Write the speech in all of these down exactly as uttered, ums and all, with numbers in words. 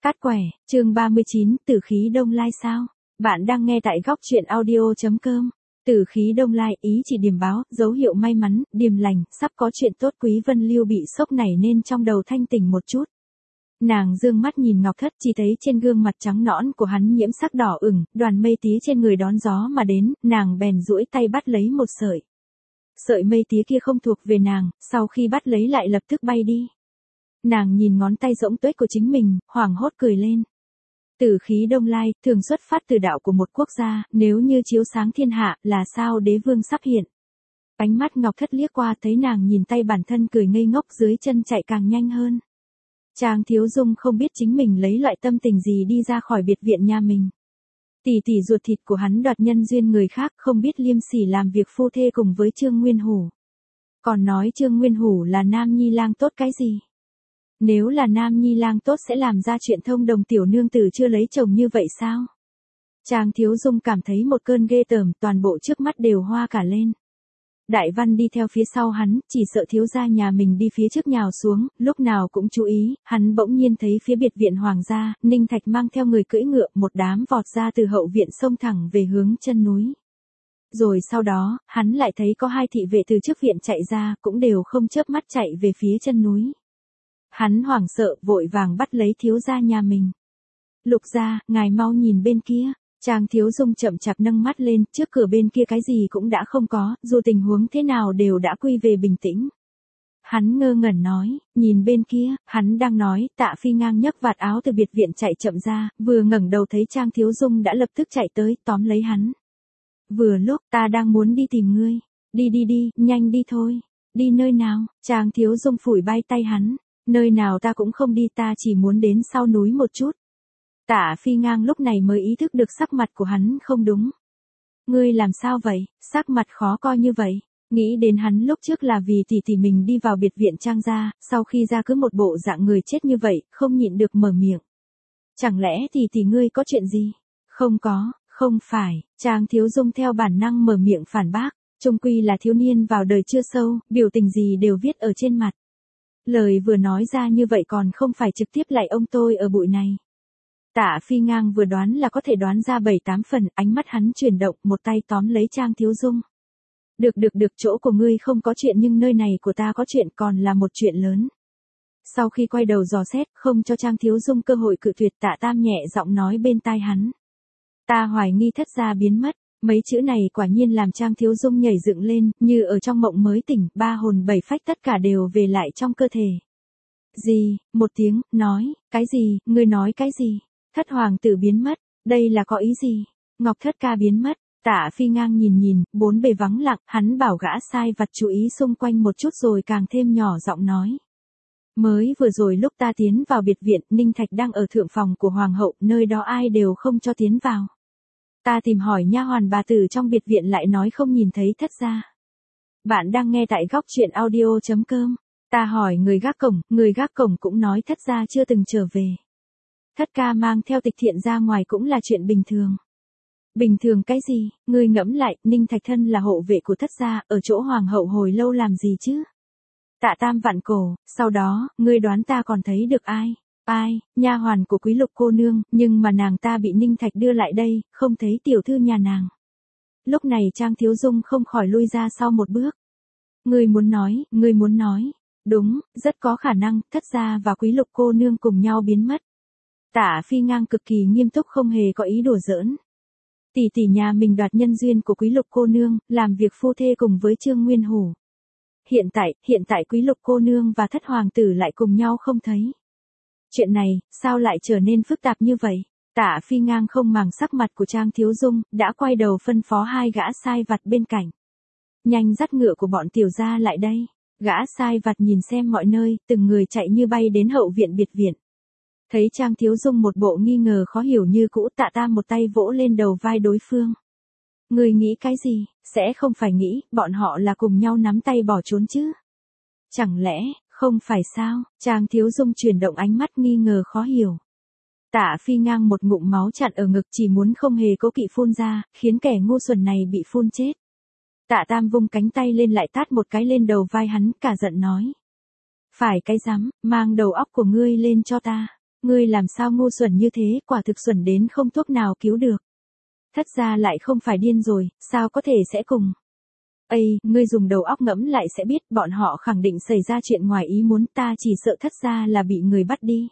Cát quẻ, chương ba mươi chín, tử khí đông lai sao? Bạn đang nghe tại góc truyện audio.com. Tử khí đông lai, ý chỉ điềm báo, dấu hiệu may mắn, điềm lành, sắp có chuyện tốt. Quý Vân Lưu bị sốc nảy nên trong đầu thanh tỉnh một chút. Nàng dương mắt nhìn Ngọc Thất, chỉ thấy trên gương mặt trắng nõn của hắn nhiễm sắc đỏ ửng, đoàn mây tía trên người đón gió mà đến, nàng bèn duỗi tay bắt lấy một sợi. Sợi mây tía kia không thuộc về nàng, sau khi bắt lấy lại lập tức bay đi. Nàng nhìn ngón tay rỗng tuếch của chính mình, hoảng hốt cười lên. Tử khí đông lai, thường xuất phát từ đạo của một quốc gia, nếu như chiếu sáng thiên hạ, là sao đế vương sắp hiện. Ánh mắt Ngọc Thất liếc qua thấy nàng nhìn tay bản thân cười ngây ngốc, dưới chân chạy càng nhanh hơn. Trang Thiếu Dung không biết chính mình lấy loại tâm tình gì đi ra khỏi biệt viện nhà mình. Tỷ tỷ ruột thịt của hắn đoạt nhân duyên người khác, không biết liêm sỉ làm việc phu thê cùng với Trương Nguyên Hủ. Còn nói Trương Nguyên Hủ là nam nhi lang tốt cái gì? Nếu là nam nhi lang tốt sẽ làm ra chuyện thông đồng tiểu nương tử chưa lấy chồng như vậy sao? Trang Thiếu Dung cảm thấy một cơn ghê tởm, toàn bộ trước mắt đều hoa cả lên. Đại Văn đi theo phía sau hắn, chỉ sợ thiếu gia nhà mình đi phía trước nhào xuống, lúc nào cũng chú ý, hắn bỗng nhiên thấy phía biệt viện hoàng gia, Ninh Thạch mang theo người cưỡi ngựa, một đám vọt ra từ hậu viện xông thẳng về hướng chân núi. Rồi sau đó, hắn lại thấy có hai thị vệ từ trước viện chạy ra, cũng đều không chớp mắt chạy về phía chân núi. Hắn hoảng sợ, vội vàng bắt lấy thiếu gia nhà mình. Lục gia, ngài mau nhìn bên kia. Trang Thiếu Dung chậm chạp nâng mắt lên, trước cửa bên kia cái gì cũng đã không có, dù tình huống thế nào đều đã quy về bình tĩnh. Hắn ngơ ngẩn nói, nhìn bên kia, hắn đang nói, Tạ Phi ngang nhấc vạt áo từ biệt viện chạy chậm ra, vừa ngẩng đầu thấy Trang Thiếu Dung đã lập tức chạy tới, tóm lấy hắn. Vừa lúc, ta đang muốn đi tìm ngươi. Đi đi đi, nhanh đi thôi. Đi nơi nào? Trang Thiếu Dung phủi bay tay hắn. Nơi nào ta cũng không đi, ta chỉ muốn đến sau núi một chút. Tạ Phi ngang lúc này mới ý thức được sắc mặt của hắn không đúng. Ngươi làm sao vậy, sắc mặt khó coi như vậy? Nghĩ đến hắn lúc trước là vì tỷ tỷ mình đi vào biệt viện Trang gia, sau khi ra cứ một bộ dạng người chết như vậy, không nhịn được mở miệng. Chẳng lẽ tỷ tỷ ngươi có chuyện gì? Không có, không phải. Trang Thiếu Dung theo bản năng mở miệng phản bác, chung quy là thiếu niên vào đời chưa sâu, biểu tình gì đều viết ở trên mặt. Lời vừa nói ra như vậy còn không phải trực tiếp lại ông tôi ở bụi này. Tạ Phi ngang vừa đoán là có thể đoán ra bảy tám phần, ánh mắt hắn chuyển động, một tay tóm lấy Trang Thiếu Dung. Được được được, chỗ của ngươi không có chuyện nhưng nơi này của ta có chuyện, còn là một chuyện lớn. Sau khi quay đầu dò xét, không cho Trang Thiếu Dung cơ hội cự tuyệt, Tạ Tam nhẹ giọng nói bên tai hắn. Ta hoài nghi thất gia biến mất. Mấy chữ này quả nhiên làm Trang Thiếu Dung nhảy dựng lên, như ở trong mộng mới tỉnh, ba hồn bảy phách tất cả đều về lại trong cơ thể. Gì, một tiếng, nói, cái gì, ngươi nói cái gì? Thất hoàng tử biến mất, đây là có ý gì? Ngọc Thất ca biến mất. Tạ Phi ngang nhìn nhìn, bốn bề vắng lặng, hắn bảo gã sai vặt chú ý xung quanh một chút rồi càng thêm nhỏ giọng nói. Mới vừa rồi lúc ta tiến vào biệt viện, Ninh Thạch đang ở thượng phòng của hoàng hậu, nơi đó ai đều không cho tiến vào. Ta tìm hỏi nha hoàn bà tử trong biệt viện lại nói không nhìn thấy thất gia. Bạn đang nghe tại góc truyện audio.com. Ta hỏi người gác cổng, người gác cổng cũng nói thất gia chưa từng trở về. Thất ca mang theo Tịch Thiện ra ngoài cũng là chuyện bình thường. Bình thường cái gì, ngươi ngẫm lại, Ninh Thạch thân là hộ vệ của thất gia, ở chỗ hoàng hậu hồi lâu làm gì chứ? Tạ Tam vặn cổ, sau đó, ngươi đoán ta còn thấy được ai? Ai, nha hoàn của Quý Lục cô nương, nhưng mà nàng ta bị Ninh Thạch đưa lại đây, không thấy tiểu thư nhà nàng. Lúc này Trang Thiếu Dung không khỏi lui ra sau một bước. Ngươi muốn nói, ngươi muốn nói. Đúng, rất có khả năng, thất gia và Quý Lục cô nương cùng nhau biến mất. Tạ Phi ngang cực kỳ nghiêm túc, không hề có ý đùa giỡn. Tỷ tỷ nhà mình đoạt nhân duyên của Quý Lục cô nương, làm việc phu thê cùng với Trương Nguyên Hủ. Hiện tại, hiện tại Quý Lục cô nương và thất hoàng tử lại cùng nhau không thấy. Chuyện này, sao lại trở nên phức tạp như vậy? Tạ Phi ngang không màng sắc mặt của Trang Thiếu Dung, đã quay đầu phân phó hai gã sai vặt bên cạnh. Nhanh dắt ngựa của bọn tiểu gia lại đây. Gã sai vặt nhìn xem mọi nơi, từng người chạy như bay đến hậu viện biệt viện. Thấy Trang Thiếu Dung một bộ nghi ngờ khó hiểu như cũ, Tạ Tam một tay vỗ lên đầu vai đối phương. Người nghĩ cái gì, sẽ không phải nghĩ, bọn họ là cùng nhau nắm tay bỏ trốn chứ? Chẳng lẽ, không phải sao? Trang Thiếu Dung chuyển động ánh mắt nghi ngờ khó hiểu. Tạ Phi ngang một ngụm máu chặn ở ngực, chỉ muốn không hề cố kỵ phun ra, khiến kẻ ngu xuẩn này bị phun chết. Tạ Tam vung cánh tay lên lại tát một cái lên đầu vai hắn, cả giận nói. Phải cái rắm, mang đầu óc của ngươi lên cho ta. Ngươi làm sao ngu xuẩn như thế, quả thực xuẩn đến không thuốc nào cứu được. Thất gia lại không phải điên rồi, sao có thể sẽ cùng. Ây, ngươi dùng đầu óc ngẫm lại sẽ biết, bọn họ khẳng định xảy ra chuyện ngoài ý muốn, ta chỉ sợ thất gia là bị người bắt đi.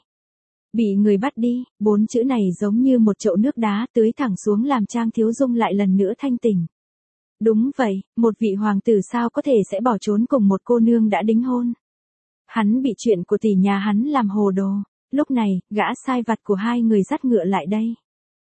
Bị người bắt đi, bốn chữ này giống như một chậu nước đá tưới thẳng xuống làm Trang Thiếu Dung lại lần nữa thanh tỉnh. Đúng vậy, một vị hoàng tử sao có thể sẽ bỏ trốn cùng một cô nương đã đính hôn. Hắn bị chuyện của tỷ nhà hắn làm hồ đồ. Lúc này, gã sai vặt của hai người dắt ngựa lại đây.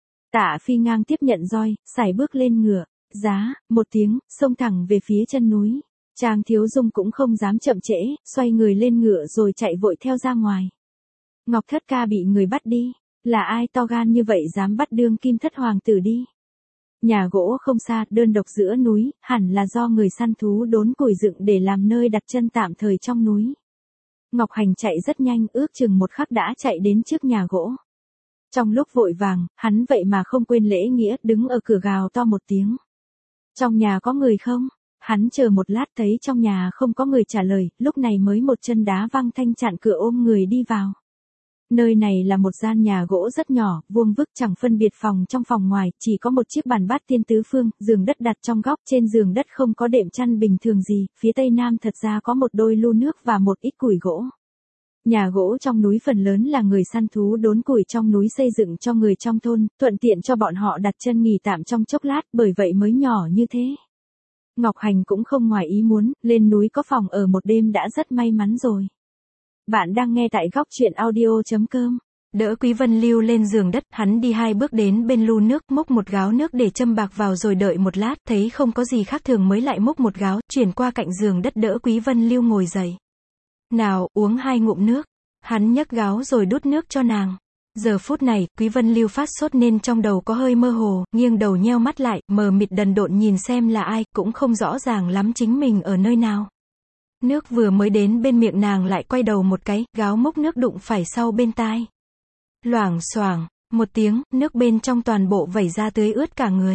Tạ Phi ngang tiếp nhận roi, sải bước lên ngựa, giá, một tiếng, xông thẳng về phía chân núi. Trang Thiếu Dung cũng không dám chậm trễ, xoay người lên ngựa rồi chạy vội theo ra ngoài. Ngọc Thất ca bị người bắt đi, là ai to gan như vậy dám bắt đương kim thất hoàng tử đi. Nhà gỗ không xa, đơn độc giữa núi, hẳn là do người săn thú đốn củi dựng để làm nơi đặt chân tạm thời trong núi. Ngọc Hành chạy rất nhanh, ước chừng một khắc đã chạy đến trước nhà gỗ. Trong lúc vội vàng, hắn vậy mà không quên lễ nghĩa, đứng ở cửa gào to một tiếng. Trong nhà có người không? Hắn chờ một lát thấy trong nhà không có người trả lời, lúc này mới một chân đá văng thanh chặn cửa ôm người đi vào. Nơi này là một gian nhà gỗ rất nhỏ, vuông vức chẳng phân biệt phòng trong phòng ngoài, chỉ có một chiếc bàn bát tiên tứ phương, giường đất đặt trong góc, trên giường đất không có đệm chăn bình thường gì, phía tây nam thật ra có một đôi lu nước và một ít củi gỗ. Nhà gỗ trong núi phần lớn là người săn thú đốn củi trong núi xây dựng cho người trong thôn, thuận tiện cho bọn họ đặt chân nghỉ tạm trong chốc lát, bởi vậy mới nhỏ như thế. Ngọc Hành cũng không ngoài ý muốn, lên núi có phòng ở một đêm đã rất may mắn rồi. Bạn đang nghe tại góc truyện audio chấm com. Đỡ Quý Vân Lưu lên giường đất, hắn đi hai bước đến bên lu nước, múc một gáo nước để châm bạc vào rồi đợi một lát, thấy không có gì khác thường mới lại múc một gáo, chuyển qua cạnh giường đất đỡ Quý Vân Lưu ngồi dậy. Nào, uống hai ngụm nước. Hắn nhấc gáo rồi đút nước cho nàng. Giờ phút này, Quý Vân Lưu phát sốt nên trong đầu có hơi mơ hồ, nghiêng đầu nheo mắt lại, mờ mịt đần độn nhìn xem là ai, cũng không rõ ràng lắm chính mình ở nơi nào. Nước vừa mới đến bên miệng nàng lại quay đầu một cái, gáo múc nước đụng phải sau bên tai. Loảng xoảng, một tiếng, nước bên trong toàn bộ vẩy ra tưới ướt cả người.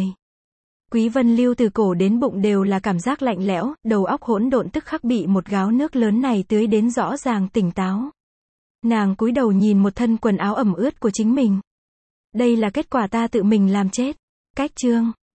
Quý Vân Lưu từ cổ đến bụng đều là cảm giác lạnh lẽo, đầu óc hỗn độn tức khắc bị một gáo nước lớn này tưới đến rõ ràng tỉnh táo. Nàng cúi đầu nhìn một thân quần áo ẩm ướt của chính mình. Đây là kết quả ta tự mình làm chết. Cách chương